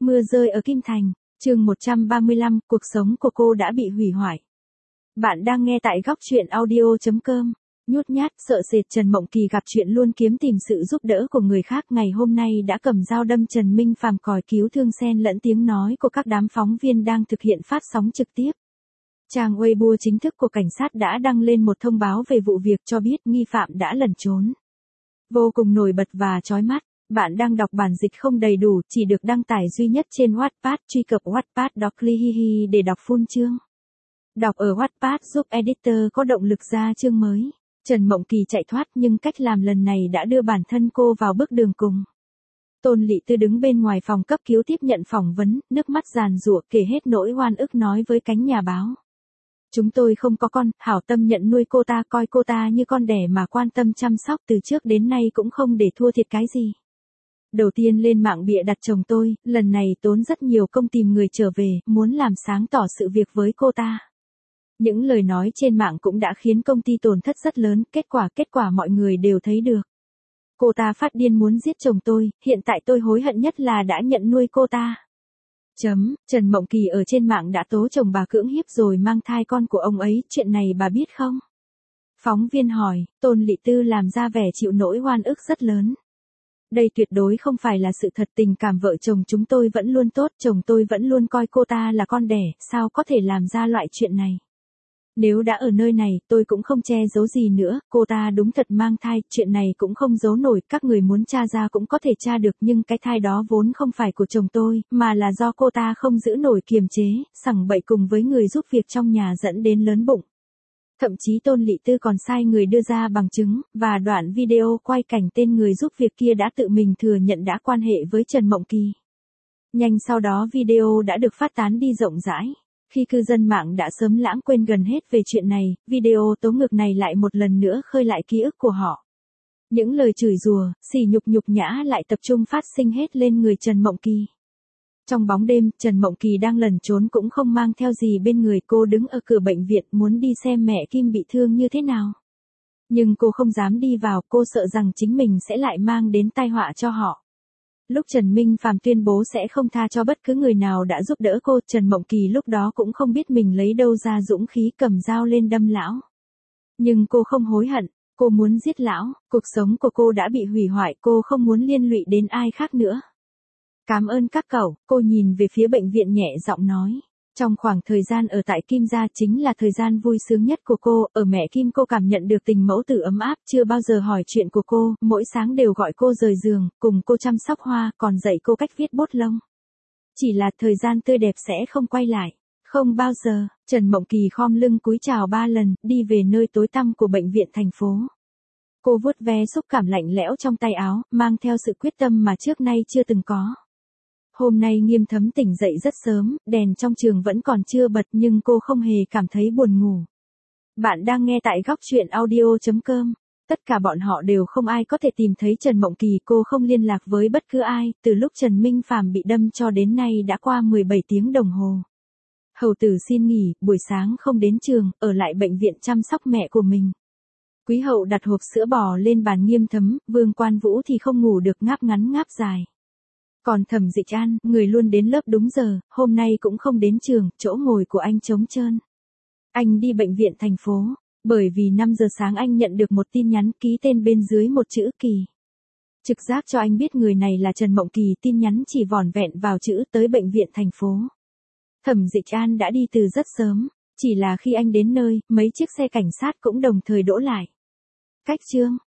Mưa rơi ở Kim Thành, chương 135, cuộc sống của cô đã bị hủy hoại. Bạn đang nghe tại góc truyện audio.com. Nhút nhát, sợ sệt Trần Mộng Kỳ gặp chuyện luôn kiếm tìm sự giúp đỡ của người khác, ngày hôm nay đã cầm dao đâm Trần Minh Phàm, còi cứu thương xen lẫn tiếng nói của các đám phóng viên đang thực hiện phát sóng trực tiếp. Trang Weibo chính thức của cảnh sát đã đăng lên một thông báo về vụ việc, cho biết nghi phạm đã lẩn trốn. Vô cùng nổi bật và chói mắt. Bạn đang đọc bản dịch không đầy đủ, chỉ được đăng tải duy nhất trên Wattpad, truy cập wattpad.com để đọc full chương. Đọc ở Wattpad giúp editor có động lực ra chương mới. Trần Mộng Kỳ chạy thoát, nhưng cách làm lần này đã đưa bản thân cô vào bước đường cùng. Tôn Lị Tư đứng bên ngoài phòng cấp cứu tiếp nhận phỏng vấn, nước mắt giàn giụa kể hết nỗi oan ức, nói với cánh nhà báo. Chúng tôi không có con, hảo tâm nhận nuôi cô ta, coi cô ta như con đẻ mà quan tâm chăm sóc từ trước đến nay, cũng không để thua thiệt cái gì. Đầu tiên lên mạng bịa đặt chồng tôi, lần này tốn rất nhiều công tìm người trở về, muốn làm sáng tỏ sự việc với cô ta. Những lời nói trên mạng cũng đã khiến công ty tổn thất rất lớn, kết quả mọi người đều thấy được. Cô ta phát điên muốn giết chồng tôi, hiện tại tôi hối hận nhất là đã nhận nuôi cô ta. Trần Mộng Kỳ ở trên mạng đã tố chồng bà cưỡng hiếp rồi mang thai con của ông ấy, chuyện này bà biết không? Phóng viên hỏi, Tôn Lị Tư làm ra vẻ chịu nỗi oan ức rất lớn. Đây tuyệt đối không phải là sự thật, tình cảm vợ chồng chúng tôi vẫn luôn tốt, chồng tôi vẫn luôn coi cô ta là con đẻ, sao có thể làm ra loại chuyện này. Nếu đã ở nơi này, tôi cũng không che giấu gì nữa, cô ta đúng thật mang thai, chuyện này cũng không giấu nổi, các người muốn tra ra cũng có thể tra được, nhưng cái thai đó vốn không phải của chồng tôi, mà là do cô ta không giữ nổi kiềm chế, sằng bậy cùng với người giúp việc trong nhà dẫn đến lớn bụng. Thậm chí Tôn Lị Tư còn sai người đưa ra bằng chứng, và đoạn video quay cảnh tên người giúp việc kia đã tự mình thừa nhận đã quan hệ với Trần Mộng Kỳ. Nhanh sau đó video đã được phát tán đi rộng rãi. Khi cư dân mạng đã sớm lãng quên gần hết về chuyện này, video tố ngược này lại một lần nữa khơi lại ký ức của họ. Những lời chửi rủa, sỉ nhục nhã lại tập trung phát sinh hết lên người Trần Mộng Kỳ. Trong bóng đêm, Trần Mộng Kỳ đang lẩn trốn cũng không mang theo gì bên người, cô đứng ở cửa bệnh viện muốn đi xem mẹ Kim bị thương như thế nào. Nhưng cô không dám đi vào, cô sợ rằng chính mình sẽ lại mang đến tai họa cho họ. Lúc Trần Minh Phàm tuyên bố sẽ không tha cho bất cứ người nào đã giúp đỡ cô, Trần Mộng Kỳ lúc đó cũng không biết mình lấy đâu ra dũng khí cầm dao lên đâm lão. Nhưng cô không hối hận, cô muốn giết lão, cuộc sống của cô đã bị hủy hoại, cô không muốn liên lụy đến ai khác nữa. Cảm ơn các cậu, cô nhìn về phía bệnh viện nhẹ giọng nói. Trong khoảng thời gian ở tại Kim gia chính là thời gian vui sướng nhất của cô, ở mẹ Kim cô cảm nhận được tình mẫu tử ấm áp, chưa bao giờ hỏi chuyện của cô, mỗi sáng đều gọi cô rời giường, cùng cô chăm sóc hoa, còn dạy cô cách viết bút lông. Chỉ là thời gian tươi đẹp sẽ không quay lại. Không bao giờ. Trần Mộng Kỳ khom lưng cúi chào 3 lần, đi về nơi tối tăm của bệnh viện thành phố. Cô vuốt ve xúc cảm lạnh lẽo trong tay áo, mang theo sự quyết tâm mà trước nay chưa từng có. Hôm nay Nghiêm Thấm tỉnh dậy rất sớm, đèn trong trường vẫn còn chưa bật nhưng cô không hề cảm thấy buồn ngủ. Bạn đang nghe tại góc truyện audio.com. Tất cả bọn họ đều không ai có thể tìm thấy Trần Mộng Kỳ, cô không liên lạc với bất cứ ai, từ lúc Trần Minh Phàm bị đâm cho đến nay đã qua 17 tiếng đồng hồ. Hầu tử xin nghỉ, buổi sáng không đến trường, ở lại bệnh viện chăm sóc mẹ của mình. Quý hậu đặt hộp sữa bò lên bàn Nghiêm Thấm, Vương Quan Vũ thì không ngủ được, ngáp ngắn ngáp dài. Còn Thẩm Dịch An, người luôn đến lớp đúng giờ, hôm nay cũng không đến trường, chỗ ngồi của anh trống trơn. Anh đi bệnh viện thành phố, bởi vì 5 giờ sáng anh nhận được một tin nhắn ký tên bên dưới một chữ Kỳ. Trực giác cho anh biết người này là Trần Mộng Kỳ, tin nhắn chỉ vỏn vẹn vào chữ tới bệnh viện thành phố. Thẩm Dịch An đã đi từ rất sớm, chỉ là khi anh đến nơi, mấy chiếc xe cảnh sát cũng đồng thời đỗ lại. Cách chương,